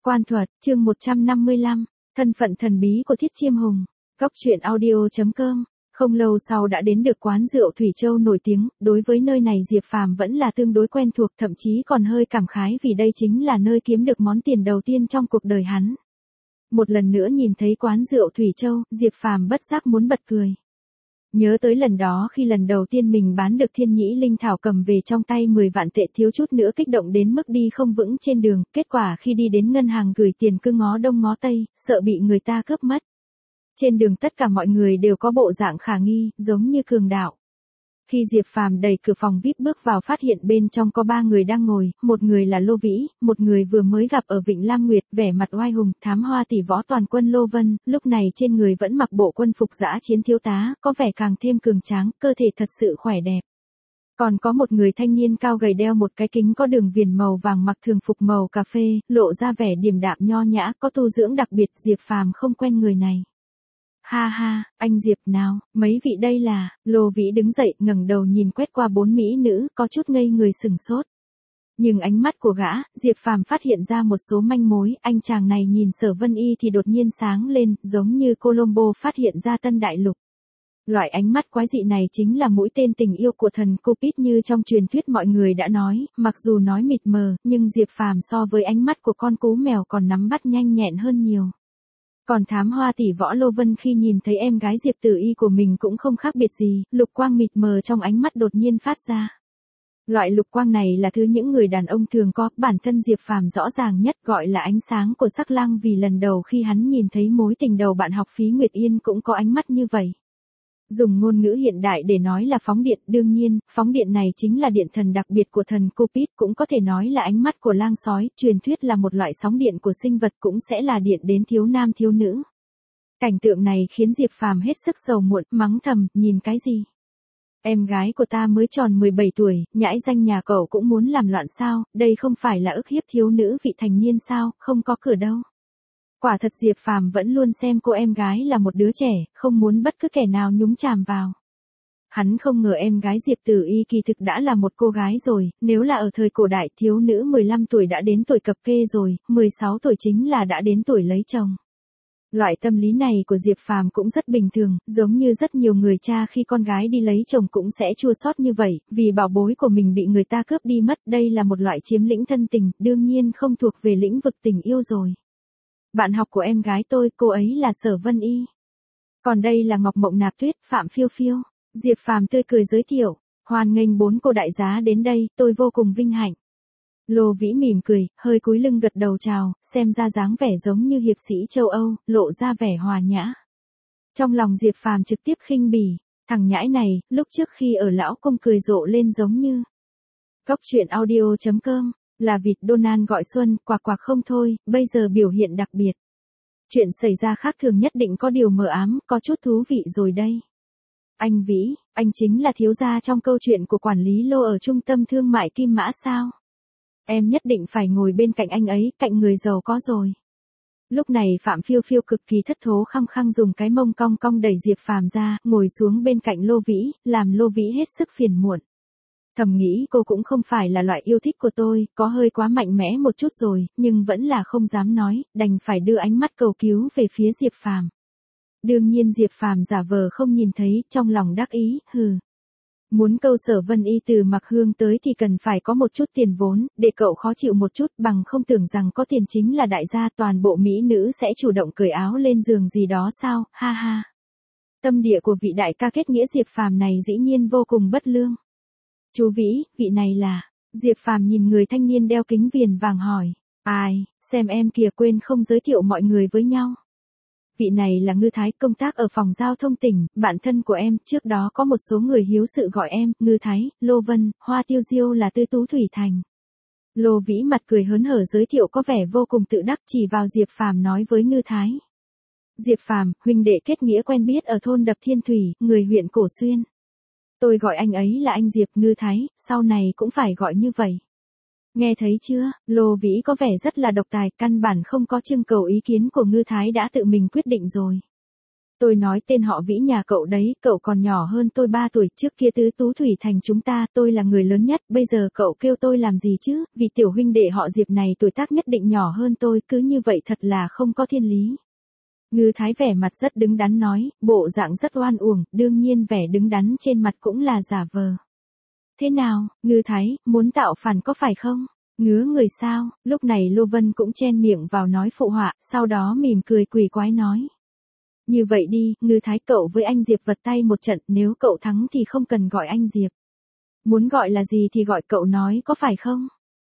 Quan thuật, chương 155, thân phận thần bí của Thiết Chiêm Hùng. Góc truyện audio.com. Không lâu sau đã đến được quán rượu Thủy Châu nổi tiếng, đối với nơi này Diệp Phàm vẫn là tương đối quen thuộc, thậm chí còn hơi cảm khái vì đây chính là nơi kiếm được món tiền đầu tiên trong cuộc đời hắn. Một lần nữa nhìn thấy quán rượu Thủy Châu, Diệp Phàm bất giác muốn bật cười. Nhớ tới lần đó khi lần đầu tiên mình bán được Thiên Nhĩ Linh Thảo cầm về trong tay 10 vạn tệ, thiếu chút nữa kích động đến mức đi không vững trên đường, kết quả khi đi đến ngân hàng gửi tiền cứ ngó đông ngó tây, sợ bị người ta cướp mất. Trên đường tất cả mọi người đều có bộ dạng khả nghi, giống như cường đạo. Khi Diệp Phàm đẩy cửa phòng VIP bước vào phát hiện bên trong có 3 người đang ngồi, một người là Lô Vĩ, một người vừa mới gặp ở Vịnh Lam Nguyệt, vẻ mặt oai hùng, thám hoa tỷ võ toàn quân Lô Vân, lúc này trên người vẫn mặc bộ quân phục dã chiến thiếu tá, có vẻ càng thêm cường tráng, cơ thể thật sự khỏe đẹp. Còn có một người thanh niên cao gầy đeo một cái kính có đường viền màu vàng, mặc thường phục màu cà phê, lộ ra vẻ điềm đạm nho nhã, có tu dưỡng đặc biệt. Diệp Phàm không quen người này. Ha ha, anh Diệp nào, mấy vị đây là, Lô Vĩ đứng dậy, ngẩng đầu nhìn quét qua 4 mỹ nữ, có chút ngây người sừng sốt. Nhưng ánh mắt của gã, Diệp Phàm phát hiện ra một số manh mối, anh chàng này nhìn Sở Vân Y thì đột nhiên sáng lên, giống như Colombo phát hiện ra tân đại lục. Loại ánh mắt quái dị này chính là mũi tên tình yêu của thần Cupid như trong truyền thuyết mọi người đã nói, mặc dù nói mịt mờ, nhưng Diệp Phàm so với ánh mắt của con cú mèo còn nắm bắt nhanh nhẹn hơn nhiều. Còn thám hoa tỷ võ Lô Vân khi nhìn thấy em gái Diệp Tử Y của mình cũng không khác biệt gì, lục quang mịt mờ trong ánh mắt đột nhiên phát ra. Loại lục quang này là thứ những người đàn ông thường có, bản thân Diệp Phàm rõ ràng nhất gọi là ánh sáng của sắc lang, vì lần đầu khi hắn nhìn thấy mối tình đầu bạn học Phí Nguyệt Yên cũng có ánh mắt như vậy. Dùng ngôn ngữ hiện đại để nói là phóng điện, đương nhiên, phóng điện này chính là điện thần đặc biệt của thần Cupid, cũng có thể nói là ánh mắt của lang sói, truyền thuyết là một loại sóng điện của sinh vật, cũng sẽ là điện đến thiếu nam thiếu nữ. Cảnh tượng này khiến Diệp Phàm hết sức sầu muộn, mắng thầm, nhìn cái gì? Em gái của ta mới tròn 17 tuổi, nhãi danh nhà cậu cũng muốn làm loạn sao, đây không phải là ức hiếp thiếu nữ vị thành niên sao, không có cửa đâu. Quả thật Diệp Phàm vẫn luôn xem cô em gái là một đứa trẻ, không muốn bất cứ kẻ nào nhúng chàm vào. Hắn không ngờ em gái Diệp Tử Y kỳ thực đã là một cô gái rồi, nếu là ở thời cổ đại thiếu nữ 15 tuổi đã đến tuổi cập kê rồi, 16 tuổi chính là đã đến tuổi lấy chồng. Loại tâm lý này của Diệp Phàm cũng rất bình thường, giống như rất nhiều người cha khi con gái đi lấy chồng cũng sẽ chua xót như vậy, vì bảo bối của mình bị người ta cướp đi mất, đây là một loại chiếm lĩnh thân tình, đương nhiên không thuộc về lĩnh vực tình yêu rồi. Bạn học của em gái tôi, cô ấy là Sở Vân Y. Còn đây là Ngọc Mộng Nạp Tuyết, Phạm Phiêu Phiêu. Diệp Phàm tươi cười giới thiệu, hoan nghênh 4 cô đại giá đến đây, tôi vô cùng vinh hạnh. Lô Vĩ mỉm cười, hơi cúi lưng gật đầu chào, xem ra dáng vẻ giống như hiệp sĩ châu Âu, lộ ra vẻ hòa nhã. Trong lòng Diệp Phàm trực tiếp khinh bỉ, thằng nhãi này, lúc trước khi ở lão cung cười rộ lên giống như. Góc truyện audio.com. Là vịt Donald gọi Xuân, quạc quạc không thôi, bây giờ biểu hiện đặc biệt. Chuyện xảy ra khác thường nhất định có điều mờ ám, có chút thú vị rồi đây. Anh Vĩ, anh chính là thiếu gia trong câu chuyện của quản lý Lô ở trung tâm thương mại Kim Mã sao? Em nhất định phải ngồi bên cạnh anh ấy, cạnh người giàu có rồi. Lúc này Phạm Phiêu Phiêu cực kỳ thất thố khăng khăng dùng cái mông cong cong đẩy Diệp Phàm ra, ngồi xuống bên cạnh Lô Vĩ, làm Lô Vĩ hết sức phiền muộn. Thầm nghĩ cô cũng không phải là loại yêu thích của tôi, có hơi quá mạnh mẽ một chút rồi, nhưng vẫn là không dám nói, đành phải đưa ánh mắt cầu cứu về phía Diệp Phàm. Đương nhiên Diệp Phàm giả vờ không nhìn thấy, trong lòng đắc ý, hừ. Muốn câu Sở Vân Y từ Mặc Hương tới thì cần phải có một chút tiền vốn, để cậu khó chịu một chút, bằng không tưởng rằng có tiền chính là đại gia, toàn bộ mỹ nữ sẽ chủ động cởi áo lên giường gì đó sao, ha ha. Tâm địa của vị đại ca kết nghĩa Diệp Phàm này dĩ nhiên vô cùng bất lương. Chú Vĩ, vị này là, Diệp Phàm nhìn người thanh niên đeo kính viền vàng hỏi, ai, xem em kìa, quên không giới thiệu mọi người với nhau. Vị này là Ngư Thái, công tác ở phòng giao thông tỉnh, bạn thân của em, trước đó có một số người hiếu sự gọi em, Ngư Thái, Lô Vân, Hoa Tiêu Diêu là Tư Tú Thủy Thành. Lô Vĩ mặt cười hớn hở giới thiệu có vẻ vô cùng tự đắc, chỉ vào Diệp Phàm nói với Ngư Thái. Diệp Phàm, huynh đệ kết nghĩa quen biết ở thôn Đập Thiên Thủy, người huyện Cổ Xuyên. Tôi gọi anh ấy là anh Diệp. Ngư Thái, sau này cũng phải gọi như vậy. Nghe thấy chưa, Lô Vĩ có vẻ rất là độc tài, căn bản không có trưng cầu ý kiến của Ngư Thái đã tự mình quyết định rồi. Tôi nói tên họ Vĩ nhà cậu đấy, cậu còn nhỏ hơn tôi 3 tuổi, trước kia tứ tú thủy thành chúng ta, tôi là người lớn nhất, bây giờ cậu kêu tôi làm gì chứ, vì tiểu huynh đệ họ Diệp này tuổi tác nhất định nhỏ hơn tôi, cứ như vậy thật là không có thiên lý. Ngư Thái vẻ mặt rất đứng đắn nói, bộ dạng rất oan uổng, đương nhiên vẻ đứng đắn trên mặt cũng là giả vờ. Thế nào, Ngư Thái, muốn tạo phản có phải không? Ngứa người sao? Lúc này Lô Vân cũng chen miệng vào nói phụ họa, sau đó mỉm cười quỷ quái nói. Như vậy đi, Ngư Thái, cậu với anh Diệp vật tay một trận, nếu cậu thắng thì không cần gọi anh Diệp. Muốn gọi là gì thì gọi, cậu nói có phải không?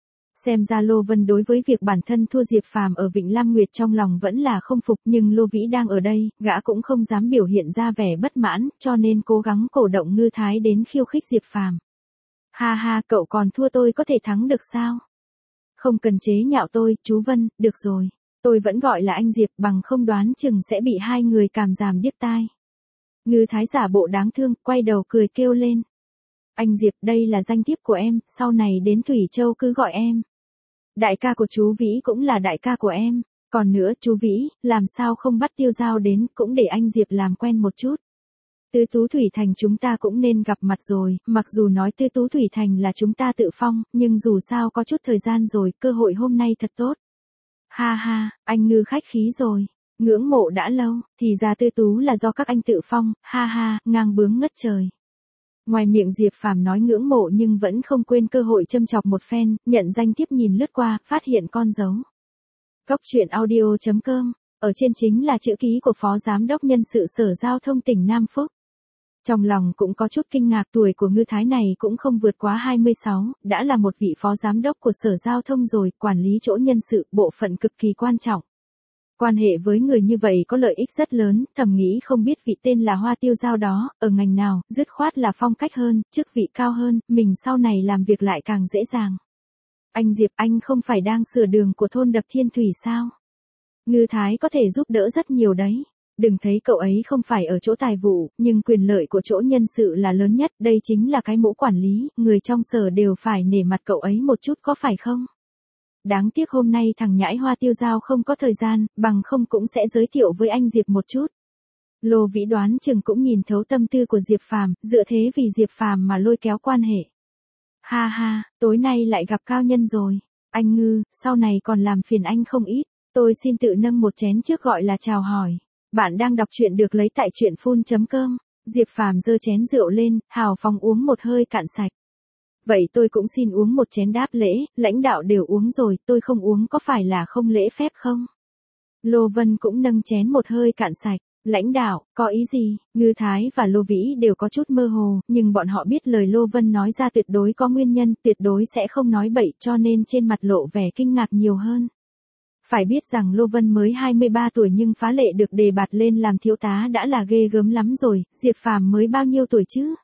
Xem ra Lô Vân đối với việc bản thân thua Diệp Phàm ở Vịnh Lam Nguyệt trong lòng vẫn là không phục, nhưng Lô Vĩ đang ở đây, gã cũng không dám biểu hiện ra vẻ bất mãn, cho nên cố gắng cổ động Ngư Thái đến khiêu khích Diệp Phàm. Ha ha, cậu còn thua tôi có thể thắng được sao? Không cần chế nhạo tôi, chú Vân, được rồi. Tôi vẫn gọi là anh Diệp, bằng không đoán chừng sẽ bị hai người cảm giảm điếc tai. Ngư Thái giả bộ đáng thương, quay đầu cười kêu lên. Anh Diệp, đây là danh thiếp của em, sau này đến Thủy Châu cứ gọi em. Đại ca của chú Vĩ cũng là đại ca của em. Còn nữa, chú Vĩ, làm sao không bắt Tiêu Giao đến, cũng để anh Diệp làm quen một chút. Tứ Tú Thủy Thành chúng ta cũng nên gặp mặt rồi, mặc dù nói Tứ Tú Thủy Thành là chúng ta tự phong, nhưng dù sao có chút thời gian rồi, cơ hội hôm nay thật tốt. Ha ha, anh Ngư khách khí rồi. Ngưỡng mộ đã lâu, thì ra Tư Tú là do các anh tự phong, ha ha, ngang bướng ngất trời. Ngoài miệng Diệp Phàm nói ngưỡng mộ nhưng vẫn không quên cơ hội châm chọc một phen, nhận danh tiếp nhìn lướt qua, phát hiện con dấu. Góc truyện audio.com, ở trên chính là chữ ký của Phó Giám đốc Nhân sự Sở Giao thông tỉnh Nam Phúc. Trong lòng cũng có chút kinh ngạc, tuổi của Ngư Thái này cũng không vượt quá 26, đã là một vị phó giám đốc của Sở Giao thông rồi, quản lý chỗ nhân sự, bộ phận cực kỳ quan trọng. Quan hệ với người như vậy có lợi ích rất lớn, thầm nghĩ không biết vị tên là Hoa Tiêu Giao đó, ở ngành nào, dứt khoát là phong cách hơn, chức vị cao hơn, mình sau này làm việc lại càng dễ dàng. Anh Diệp, anh không phải đang sửa đường của thôn Đập Thiên Thủy sao? Ngư Thái có thể giúp đỡ rất nhiều đấy. Đừng thấy cậu ấy không phải ở chỗ tài vụ, nhưng quyền lợi của chỗ nhân sự là lớn nhất, đây chính là cái mũ quản lý, người trong sở đều phải nể mặt cậu ấy một chút có phải không? Đáng tiếc hôm nay thằng nhãi Hoa Tiêu Giao không có thời gian, bằng không cũng sẽ giới thiệu với anh Diệp một chút. Lô Vĩ đoán chừng cũng nhìn thấu tâm tư của Diệp Phàm, dựa thế vì Diệp Phàm mà lôi kéo quan hệ. Ha ha, tối nay lại gặp cao nhân rồi. Anh Ngư, sau này còn làm phiền anh không ít, tôi xin tự nâng một chén trước gọi là chào hỏi. Bạn đang đọc truyện được lấy tại truyện.com. Diệp Phàm giơ chén rượu lên, hào phóng uống một hơi cạn sạch. Vậy tôi cũng xin uống một chén đáp lễ, lãnh đạo đều uống rồi, tôi không uống có phải là không lễ phép không? Lô Vân cũng nâng chén một hơi cạn sạch. Lãnh đạo, có ý gì? Ngư Thái và Lô Vĩ đều có chút mơ hồ, nhưng bọn họ biết lời Lô Vân nói ra tuyệt đối có nguyên nhân, tuyệt đối sẽ không nói bậy, cho nên trên mặt lộ vẻ kinh ngạc nhiều hơn. Phải biết rằng Lô Vân mới 23 tuổi nhưng phá lệ được đề bạt lên làm thiếu tá đã là ghê gớm lắm rồi, Diệp Phàm mới bao nhiêu tuổi chứ?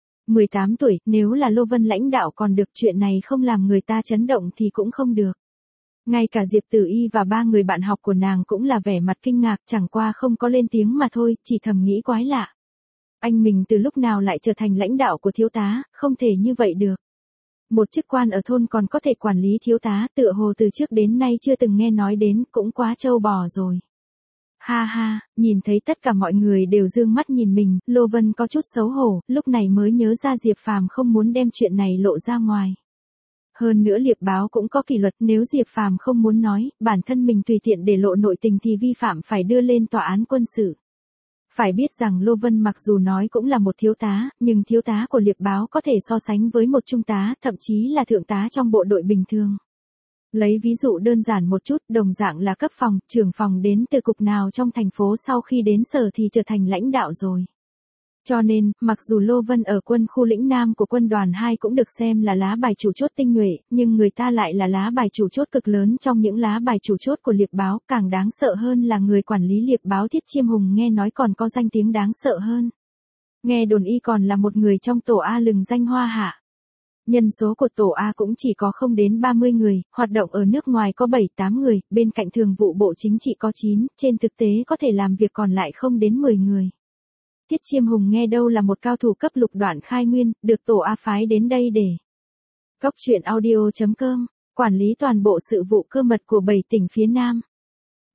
18 tuổi, nếu là Lô Vân lãnh đạo còn được, chuyện này không làm người ta chấn động thì cũng không được. Ngay cả Diệp Tử Y và 3 người bạn học của nàng cũng là vẻ mặt kinh ngạc, chẳng qua không có lên tiếng mà thôi, chỉ thầm nghĩ quái lạ. Anh mình từ lúc nào lại trở thành lãnh đạo của thiếu tá, không thể như vậy được. Một chức quan ở thôn còn có thể quản lý thiếu tá, tựa hồ từ trước đến nay chưa từng nghe nói đến, cũng quá trâu bò rồi. Ha ha, nhìn thấy tất cả mọi người đều dương mắt nhìn mình, Lô Vân có chút xấu hổ, lúc này mới nhớ ra Diệp Phàm không muốn đem chuyện này lộ ra ngoài. Hơn nữa Liệp báo cũng có kỷ luật, nếu Diệp Phàm không muốn nói, bản thân mình tùy tiện để lộ nội tình thì vi phạm phải đưa lên tòa án quân sự. Phải biết rằng Lô Vân mặc dù nói cũng là một thiếu tá, nhưng thiếu tá của Liệp báo có thể so sánh với một trung tá, thậm chí là thượng tá trong bộ đội bình thường. Lấy ví dụ đơn giản một chút, đồng dạng là cấp phòng, trưởng phòng đến từ cục nào trong thành phố sau khi đến sở thì trở thành lãnh đạo rồi. Cho nên, mặc dù Lô Vân ở quân khu lĩnh Nam của quân đoàn 2 cũng được xem là lá bài chủ chốt tinh nhuệ, nhưng người ta lại là lá bài chủ chốt cực lớn trong những lá bài chủ chốt của Liệp báo, càng đáng sợ hơn là người quản lý Liệp báo Thiết Chiêm Hùng nghe nói còn có danh tiếng đáng sợ hơn. Nghe đồn y còn là một người trong tổ A lừng danh Hoa Hạ. Nhân số của tổ A cũng chỉ có không đến 30 người, hoạt động ở nước ngoài có 7-8 người, bên cạnh thường vụ bộ chính trị có 9, trên thực tế có thể làm việc còn lại không đến 10 người. Thiết Chiêm Hùng nghe đâu là một cao thủ cấp lục đoạn khai nguyên, được tổ A phái đến đây để. Góc truyện audio.com, quản lý toàn bộ sự vụ cơ mật của 7 tỉnh phía Nam.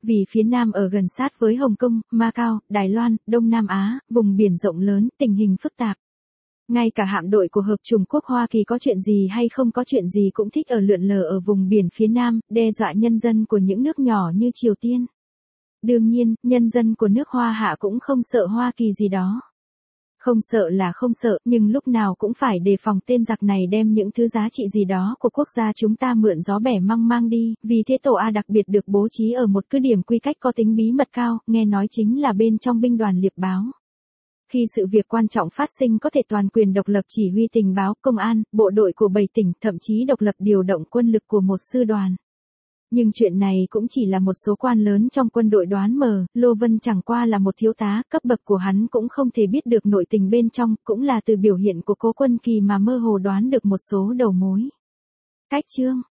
Vì phía Nam ở gần sát với Hồng Kông, Macau, Đài Loan, Đông Nam Á, vùng biển rộng lớn, tình hình phức tạp. Ngay cả hạm đội của Hợp chủng quốc Hoa Kỳ có chuyện gì hay không có chuyện gì cũng thích ở lượn lờ ở vùng biển phía Nam, đe dọa nhân dân của những nước nhỏ như Triều Tiên. Đương nhiên, nhân dân của nước Hoa Hạ cũng không sợ Hoa Kỳ gì đó. Không sợ là không sợ, nhưng lúc nào cũng phải đề phòng tên giặc này đem những thứ giá trị gì đó của quốc gia chúng ta mượn gió bẻ măng mang đi, vì thế tổ A đặc biệt được bố trí ở một cứ điểm quy cách có tính bí mật cao, nghe nói chính là bên trong binh đoàn liệp báo. Khi sự việc quan trọng phát sinh có thể toàn quyền độc lập chỉ huy tình báo, công an, bộ đội của 7 tỉnh, thậm chí độc lập điều động quân lực của một sư đoàn. Nhưng chuyện này cũng chỉ là một số quan lớn trong quân đội đoán mờ, Lô Vân chẳng qua là một thiếu tá, cấp bậc của hắn cũng không thể biết được nội tình bên trong, cũng là từ biểu hiện của Cố Quân Kỳ mà mơ hồ đoán được một số đầu mối. Cách chương